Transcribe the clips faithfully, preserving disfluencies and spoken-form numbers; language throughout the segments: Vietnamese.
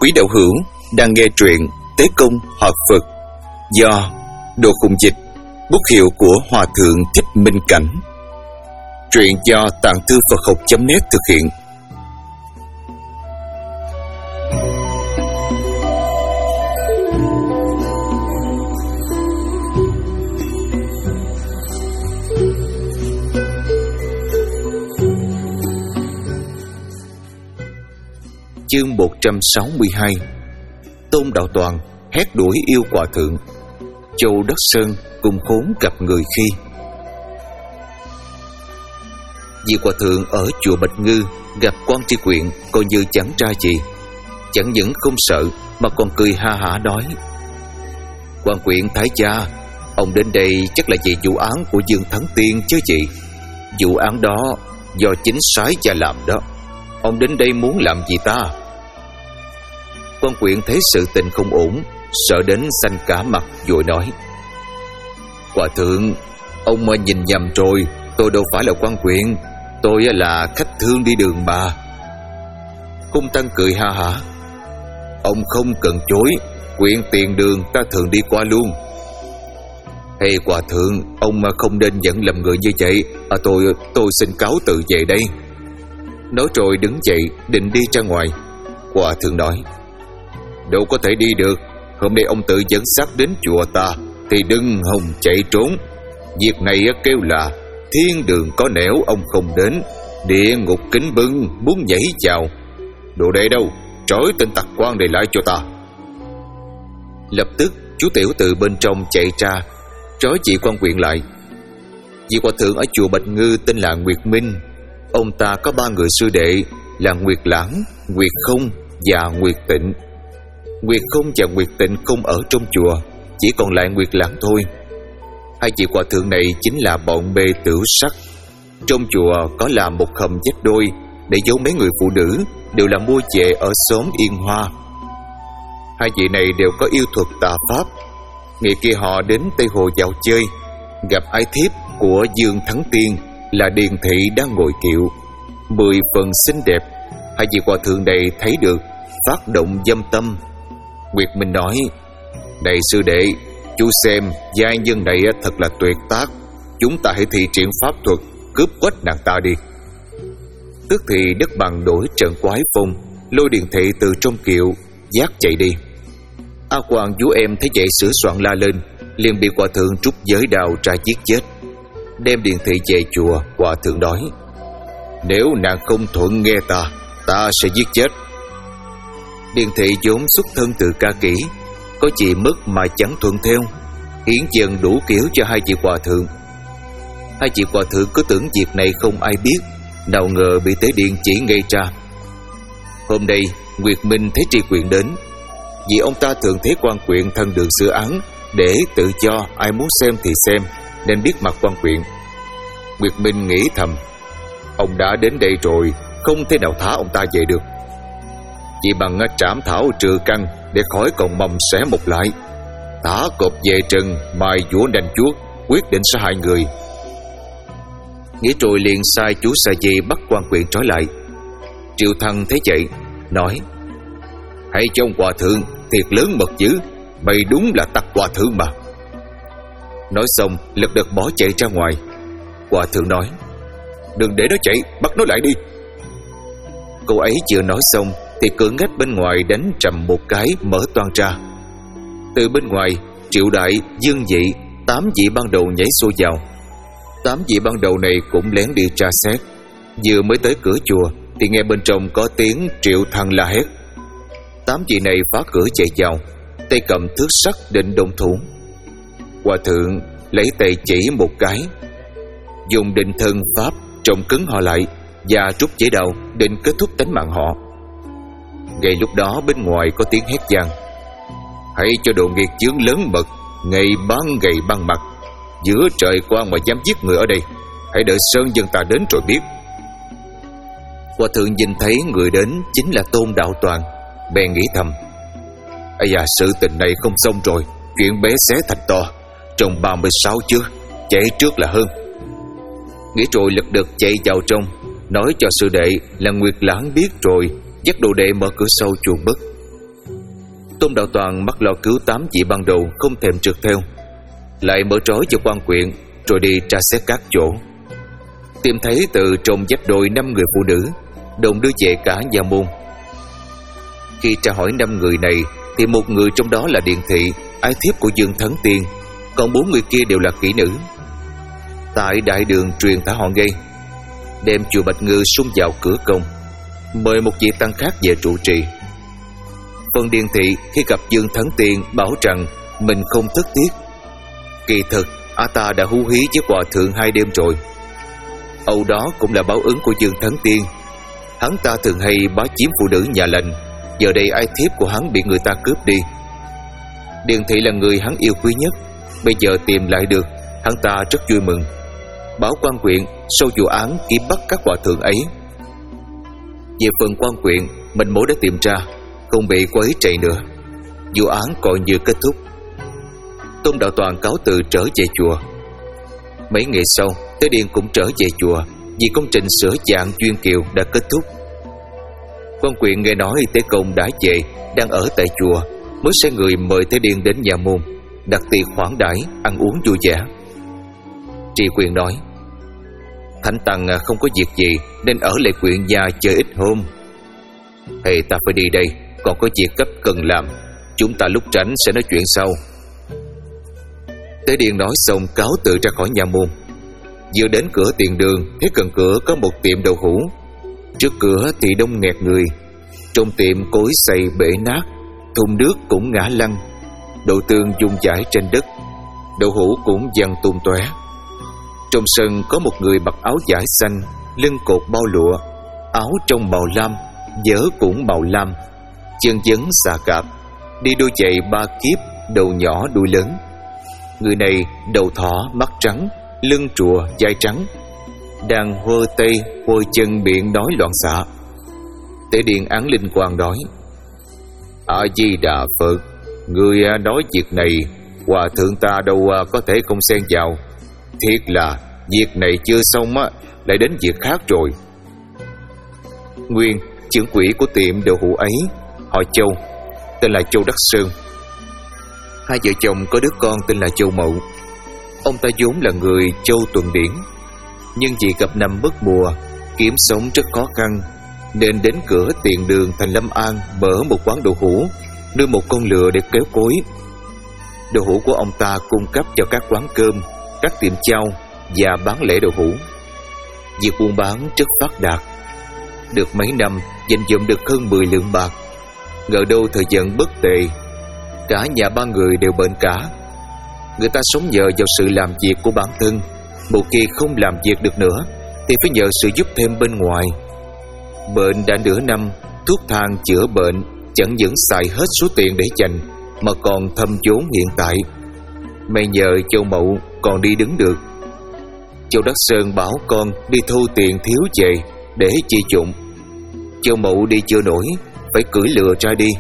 Quý đạo hữu đang nghe truyện Tế Công Hợp Phật do Đồ Khùng Dịch, bút hiệu của Hòa Thượng Thích Minh Cảnh. Truyện do Tạng Thư Phật Học chấm net thực hiện. Chương một trăm sáu mươi hai. Tôn Đạo Toàn hét đuổi yêu hòa thượng. Châu Đất Sơn cùng khốn gặp người khi. Vì hòa thượng ở chùa Bạch Ngư gặp Quan Tri Quyện coi như chẳng ra gì, chẳng những không sợ mà còn cười ha hả nói: Quan Quyện Thái gia, ông đến đây chắc là vì vụ án của Dương Thắng Tiên chứ gì. Vụ án đó do chính sái gia làm đó. Ông đến đây muốn làm gì ta? Quan Quyện thấy sự tình không ổn, sợ đến xanh cả mặt, vội nói: Hòa thượng, ông mà nhìn nhầm rồi, tôi đâu phải là Quan Quyện, tôi là khách thương đi đường mà. Cung Tăng cười ha hả: Ông không cần chối, quyện tiền đường ta thường đi qua luôn. Hay hòa thượng, ông mà không nên dẫn lầm người như vậy. À, tôi tôi xin cáo từ về đây. Nói rồi đứng dậy định đi ra ngoài. Hòa thượng nói: Đâu có thể đi được, hôm nay ông tự dẫn xác đến chùa ta thì đừng hòng chạy trốn. Việc này kêu là thiên đường có nẻo ông không đến, địa ngục kính bưng muốn nhảy vào. Đồ đệ đâu, trói tên tặc quan này lại cho ta. Lập tức chú tiểu từ bên trong chạy ra trói chị Quan Quyện lại. Vị hòa thượng ở chùa Bạch Ngư tên là Nguyệt Minh. Ông ta có ba người sư đệ là Nguyệt Lãng, Nguyệt Không và Nguyệt Tịnh. Nguyệt Không và Nguyệt Tịnh không ở trong chùa, chỉ còn lại Nguyệt Lãng thôi. Hai vị hòa thượng này chính là bọn bê tửu sắc. Trong chùa có làm một hầm vách đôi để giấu mấy người phụ nữ, đều là mua về ở xóm Yên Hoa. Hai vị này đều có yêu thuật tà pháp. Ngày kia họ đến Tây Hồ dạo chơi, gặp ái thiếp của Dương Thắng Tiên là Điền Thị đang ngồi kiệu, mười phần xinh đẹp. Hai vị hòa thượng này thấy được, phát động dâm tâm. Nguyệt Minh nói: Này sư đệ, chú xem giai nhân này thật là tuyệt tác, chúng ta hãy thi triển pháp thuật cướp quách nàng ta đi. Tức thì đất bằng đổi trận quái phong, lôi Điền Thị từ trong kiệu dắt chạy đi. A Quang vú em thấy vậy sửa soạn la lên, liền bị hòa thượng trút giới đao ra giết chết. Đem Điền Thị về chùa, hòa thượng nói: Nếu nàng không thuận nghe ta, ta sẽ giết chết. Điền Thị vốn xuất thân từ ca kỹ, có gì mất mà chẳng thuận theo, hiển dần đủ kiểu cho hai vị hòa thượng. Hai vị hòa thượng cứ tưởng việc này không ai biết, nào ngờ bị Tế Điện chỉ ngay ra. Hôm nay Nguyệt Minh thấy Tri Quyện đến, vì ông ta thường thấy Quan Quyện thân đường xử án, để tự cho ai muốn xem thì xem, nên biết mặt Quan Quyện. Nguyệt Minh nghĩ thầm: Ông đã đến đây rồi, không thể nào thả ông ta về được. Chỉ bằng trảm thảo trừ căn để khỏi còn mầm xé một lại, thả cọp về rừng, mài vũa nành chuốt, quyết định sẽ hại người. Nghĩ rồi liền sai chú Sa Di bắt Quan Quyện trói lại. Triệu Thăng thấy vậy nói: Hãy cho ông hòa thượng thiệt lớn mật dữ, mày đúng là tặc hòa thượng mà. Nói xong lật đật bỏ chạy ra ngoài. Hòa thượng nói: Đừng để nó chạy, bắt nó lại đi. Cô ấy chưa nói xong thì cửa ngách bên ngoài đánh trầm một cái, mở toang ra. Từ bên ngoài, Triệu Đại, Dương Dị, tám vị ban đầu nhảy xô vào. Tám vị ban đầu này cũng lén đi tra xét. Vừa mới tới cửa chùa thì nghe bên trong có tiếng Triệu Thăng la hét. Tám vị này phá cửa chạy vào, tay cầm thước sắt định động thủ. Hòa thượng lấy tay chỉ một cái, dùng định thân pháp trồng cứng họ lại và rút chế đao định kết thúc tính mạng họ. Ngay lúc đó bên ngoài có tiếng hét vang: Hãy cho đồ nghiệt chướng lớn mật, ngày ban ngày ban mặt, giữa trời quang mà dám giết người ở đây, hãy đợi sơn dân ta đến rồi biết. Hòa thượng nhìn thấy người đến chính là Tôn Đạo Toàn, bèn nghĩ thầm: Ây da, sự tình này không xong rồi, chuyện bé xé thành to, trong ba mươi sáu chưa, chạy trước là hơn. Nghĩ rồi lật đật chạy vào trong, nói cho sư đệ là Nguyệt Lãng biết rồi, dắt đồ đệ mở cửa sau chuồng bớt. Tôn Đạo Toàn mắc lo cứu tám vị ban đầu không thèm trượt theo, lại mở trói cho quan quyện, rồi đi tra xét các chỗ. Tìm thấy từ trong dách đồi năm người phụ nữ, đồng đưa về cả nhà môn. Khi tra hỏi năm người này thì một người trong đó là Điền Thị, ái thiếp của Dương Thắng Tiên, còn bốn người kia đều là kỹ nữ. Tại đại đường truyền thả họ gây, đem chùa Bạch Ngư xung vào cửa công, mời một vị tăng khác về trụ trì. Phần Điền Thị khi gặp Dương Thắng Tiên bảo rằng mình không thất tiếc. Kỳ thực ả ta đã hú hí với hòa thượng hai đêm rồi. Âu đó cũng là báo ứng của Dương Thắng Tiên. Hắn ta thường hay bá chiếm phụ nữ nhà lành, giờ đây ai thiếp của hắn bị người ta cướp đi. Điền Thị là người hắn yêu quý nhất, bây giờ tìm lại được, hắn ta rất vui mừng. Báo quan quyện sau vụ án kiếm bắt các hòa thượng ấy. Về phần quan quyện, mình mối đã tìm ra, không bị quấy rầy nữa, vụ án coi như kết thúc. Tôn Đạo Toàn cáo từ trở về chùa. Mấy ngày sau, Tế Điền cũng trở về chùa, vì công trình sửa dạng Duyên Kiều đã kết thúc. Quan quyện nghe nói Tế Công đã về, đang ở tại chùa, mới sai người mời Tế Điền đến nhà môn, đặt tiệc khoản đãi, ăn uống vui vẻ. Tri Quyền nói: Thánh Tăng không có việc gì nên ở lại quyện nhà chơi ít hôm. Hay ta phải đi đây, còn có việc cấp cần làm, chúng ta lúc rảnh sẽ nói chuyện sau. Tế Điền nói xong cáo từ ra khỏi nhà môn. Vừa đến cửa tiền đường, thấy gần cửa có một tiệm đậu hũ. Trước cửa thì đông nghẹt người. Trong tiệm cối xay bể nát, thùng nước cũng ngã lăn, đậu tương dung dãi trên đất, đậu hũ cũng văng tung tóe. Trong sân có một người mặc áo vải xanh, lưng cột bao lụa, áo trong màu lam, vớ cũng màu lam, chân vấn xà cạp, đi đôi giày ba kiếp, đầu nhỏ đuôi lớn. Người này đầu thỏ, mắt trắng, lưng trùa, vai trắng, đang hơ tay hơ chân miệng nói loạn xạ. Tế Điền án linh quang nói: A Di Đà Phật, người nói việc này, hòa thượng ta đâu có thể không xen vào. Thiệt là việc này chưa xong á, lại đến việc khác rồi. Nguyên, trưởng quỹ của tiệm đậu hũ ấy, họ Châu, tên là Châu Đắc Sơn. Hai vợ chồng có đứa con tên là Châu Mậu. Ông ta vốn là người Châu Tuần Điển, nhưng vì gặp năm mất mùa, kiếm sống rất khó khăn, nên đến cửa tiền đường thành Lâm An mở một quán đậu hũ, nuôi một con lừa để kéo cối. Đậu hũ của ông ta cung cấp cho các quán cơm, các tiệm chao và bán lẻ đậu hũ. Việc buôn bán rất phát đạt. Được mấy năm, dành dụm được hơn mười lượng bạc. Ngờ đâu thời gian bất tệ, cả nhà ba người đều bệnh cả. Người ta sống nhờ vào sự làm việc của bản thân. Một khi không làm việc được nữa thì phải nhờ sự giúp thêm bên ngoài. Bệnh đã nửa năm, thuốc thang chữa bệnh chẳng những xài hết số tiền để dành, mà còn thâm vốn hiện tại. May nhờ Châu Mậu còn đi đứng được. Châu Đắc Sơn bảo con đi thu tiền thiếu về để chi dụng. Châu Mậu đi chưa nổi, phải cưỡi lừa ra đi.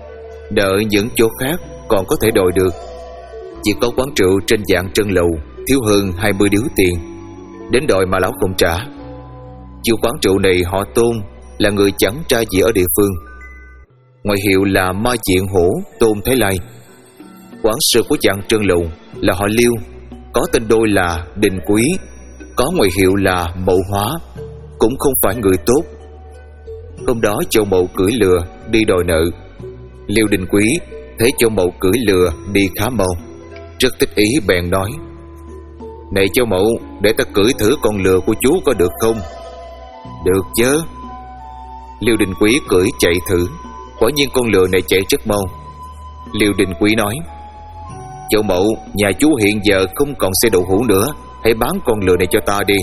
Đợi những chỗ khác còn có thể đòi được. Chỉ có quán rượu trên dạng Trân Lầu thiếu hơn hai mươi điếu tiền, đến đòi mà lão không trả. Chủ quán rượu này họ Tôn, là người chẳng tra gì ở địa phương, ngoại hiệu là Ma Diện Hổ Tôn Thái Lai. Quản sự của dạng Trân Lầu là họ Liêu, có tên đôi là Đình Quý, có ngoại hiệu là Mậu Hóa, cũng không phải người tốt. Hôm đó Châu Mậu cưỡi lừa đi đòi nợ. Liêu Đình Quý thấy Châu Mậu cưỡi lừa đi khá mau, rất thích ý bèn nói: Này Châu Mậu, để ta cưỡi thử con lừa của chú có được không? Được chứ. Liêu Đình Quý cưỡi chạy thử, quả nhiên con lừa này chạy rất mau. Liêu Đình Quý nói: Châu Mậu, nhà chú hiện giờ không còn xe đậu hũ nữa, hãy bán con lừa này cho ta đi.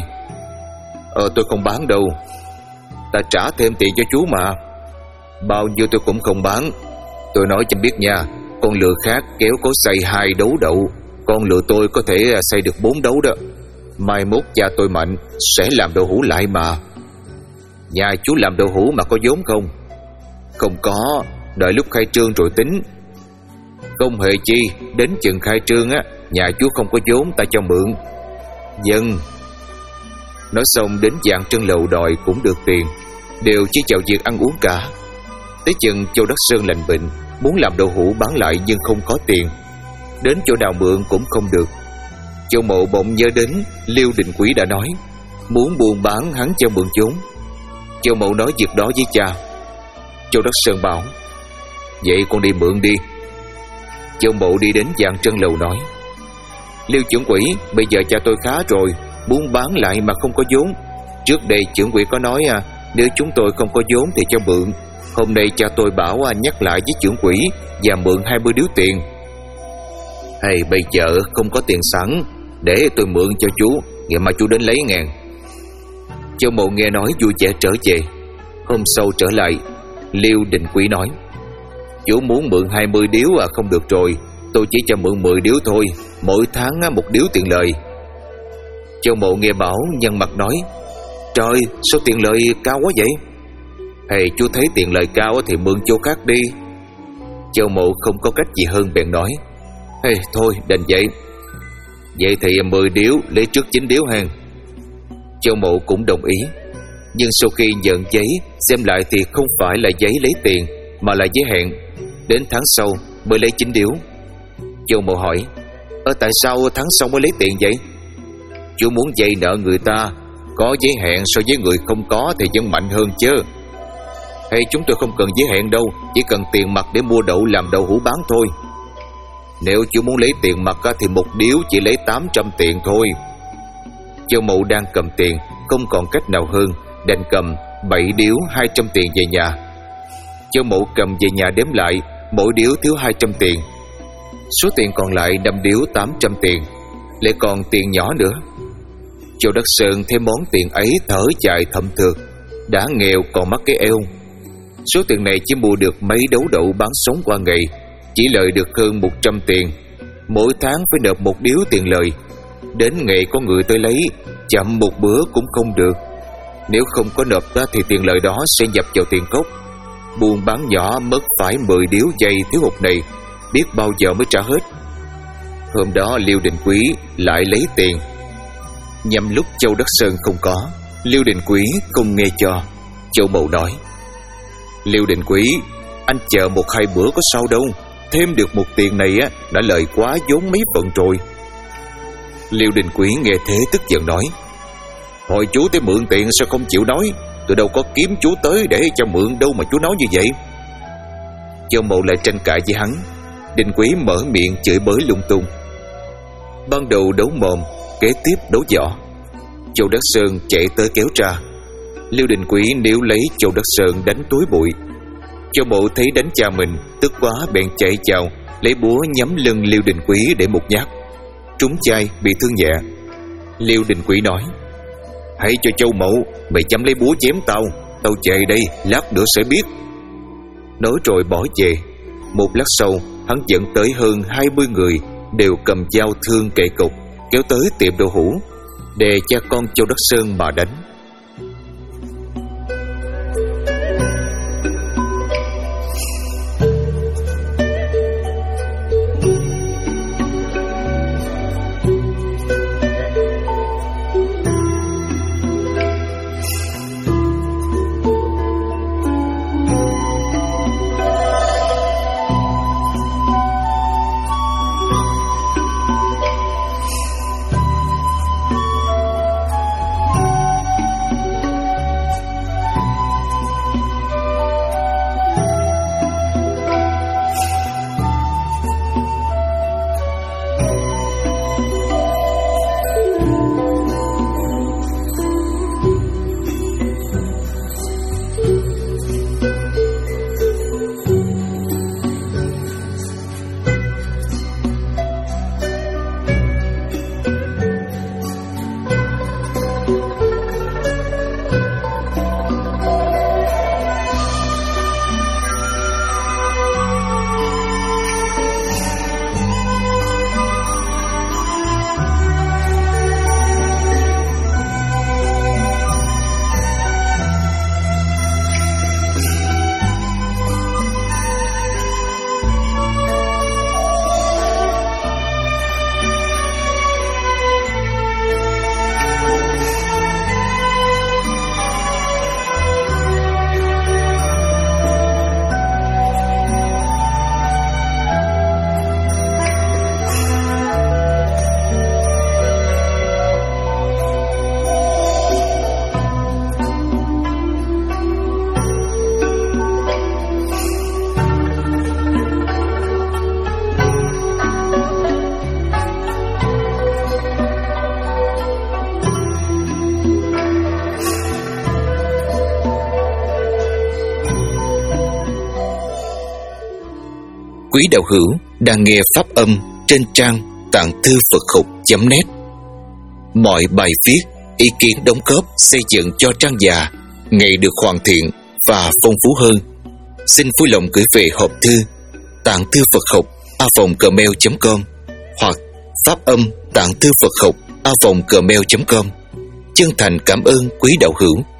Ờ tôi không bán đâu, ta trả thêm tiền cho chú mà. Bao nhiêu tôi cũng không bán. Tôi nói cho biết nha, con lừa khác kéo có xây hai đấu đậu, con lừa tôi có thể xây được bốn đấu đó. Mai mốt cha tôi mạnh sẽ làm đậu hũ lại mà. Nhà chú làm đậu hũ mà có vốn không? Không có, đợi lúc khai trương rồi tính. Không hề chi, đến chừng khai trương á, nhà chú không có vốn ta cho mượn. Dân. Nói xong đến dạng Trân Lầu đòi cũng được tiền, đều chỉ chào việc ăn uống cả. Tới chừng Châu Đắc Sơn lành bệnh, muốn làm đậu hũ bán lại nhưng không có tiền, đến chỗ nào mượn cũng không được. Châu Mậu bỗng nhớ đến Liêu Đình Quý đã nói muốn buôn bán hắn cho mượn vốn. Châu Mậu nói việc đó với cha. Châu Đắc Sơn bảo: vậy con đi mượn đi. Châu Mậu đi đến Vạn Trân Lầu nói: Liêu trưởng quỹ, bây giờ cha tôi khá rồi, buôn bán lại mà không có vốn. Trước đây trưởng quỹ có nói à, nếu chúng tôi không có vốn thì cho mượn. Hôm nay cha tôi bảo à, nhắc lại với trưởng quỹ và mượn hai mươi điếu tiền. Hay bây giờ không có tiền sẵn, để tôi mượn cho chú, ngày mai chú đến lấy ngàn. Châu Mậu nghe nói vui vẻ trở về. Hôm sau trở lại, Liêu Đình Quý nói: chú muốn mượn hai mươi điếu à? Không được rồi, tôi chỉ cho mượn mười điếu thôi, mỗi tháng một điếu tiền lời. Châu Mậu nghe bảo nhăn mặt nói: trời, sao tiền lời cao quá vậy? Hay chú thấy tiền lời cao thì mượn chỗ khác đi. Châu Mậu không có cách gì hơn bèn nói: hey, thôi đành vậy. Vậy thì mười điếu, lấy trước chín điếu hàng. Châu Mậu cũng đồng ý. Nhưng sau khi nhận giấy xem lại thì không phải là giấy lấy tiền, mà là giấy hẹn. Đến tháng sau mới lấy chín điếu. Châu Mậu hỏi: Ờ tại sao tháng sau mới lấy tiền vậy? Chú muốn vay nợ người ta, có giấy hẹn so với người không có thì vẫn mạnh hơn chứ. Hay chúng tôi không cần giấy hẹn đâu, chỉ cần tiền mặt để mua đậu làm đậu hũ bán thôi. Nếu chú muốn lấy tiền mặt thì một điếu chỉ lấy tám trăm tiền thôi. Châu Mậu đang cầm tiền, không còn cách nào hơn, đành cầm bảy điếu hai trăm tiền về nhà. Châu Mậu cầm về nhà đếm lại, mỗi điếu thiếu hai trăm tiền. Số tiền còn lại năm điếu tám trăm tiền, lại còn tiền nhỏ nữa. Châu Đắc Sơn thấy món tiền ấy thở dài thầm thượt, đã nghèo còn mắc cái eo. Số tiền này chỉ mua được mấy đấu đậu bán sống qua ngày, chỉ lợi được hơn một trăm tiền. Mỗi tháng phải nộp một điếu tiền lời. Đến ngày có người tới lấy, chậm một bữa cũng không được. Nếu không có nộp ra thì tiền lời đó sẽ nhập vào tiền cốc. Buôn bán nhỏ mất phải mười điếu dây thiếu hụt này, biết bao giờ mới trả hết. Hôm đó Liêu Đình Quý lại lấy tiền. Nhằm lúc Châu Đắc Sơn không có, Liêu Đình Quý không nghe cho. Châu Mậu nói: Liêu Đình Quý, anh chờ một hai bữa có sao đâu, thêm được một tiền này á đã lời quá vốn mấy phần rồi. Liêu Đình Quý nghe thế tức giận nói: hồi chú tới mượn tiền sao không chịu nói? Tôi đâu có kiếm chú tới để cho mượn đâu mà chú nói như vậy. Châu Mậu lại tranh cãi với hắn. Đình Quý mở miệng chửi bới lung tung. Ban đầu đấu mồm, kế tiếp đấu võ. Châu Đắc Sơn chạy tới kéo ra. Liêu Đình Quý níu lấy Châu Đắc Sơn đánh túi bụi. Châu Mậu thấy đánh cha mình, tức quá bèn chạy vào, lấy búa nhắm lưng Liêu Đình Quý để một nhát, trúng chai bị thương nhẹ. Liêu Đình Quý nói: hãy cho Châu Mậu, mày chăm lấy búa chém tao, tao về đây lát nữa sẽ biết. Nói rồi bỏ về. Một lát sau, hắn dẫn tới hơn hai mươi người, đều cầm dao thương kệ cục, kéo tới tiệm đậu hũ để cha con Châu Đắc Sơn mà đánh. quý đạo hữu đang nghe pháp âm trên trang tạng thư Phật học chấm net. Mọi bài viết, ý kiến đóng góp xây dựng cho trang già ngày được hoàn thiện và phong phú hơn. Xin vui lòng gửi về hộp thư tạng thư Phật học a vòng gmail chấm com hoặc pháp âm tạng thư Phật học a vòng gmail chấm com. Chân thành cảm ơn quý đạo hữu.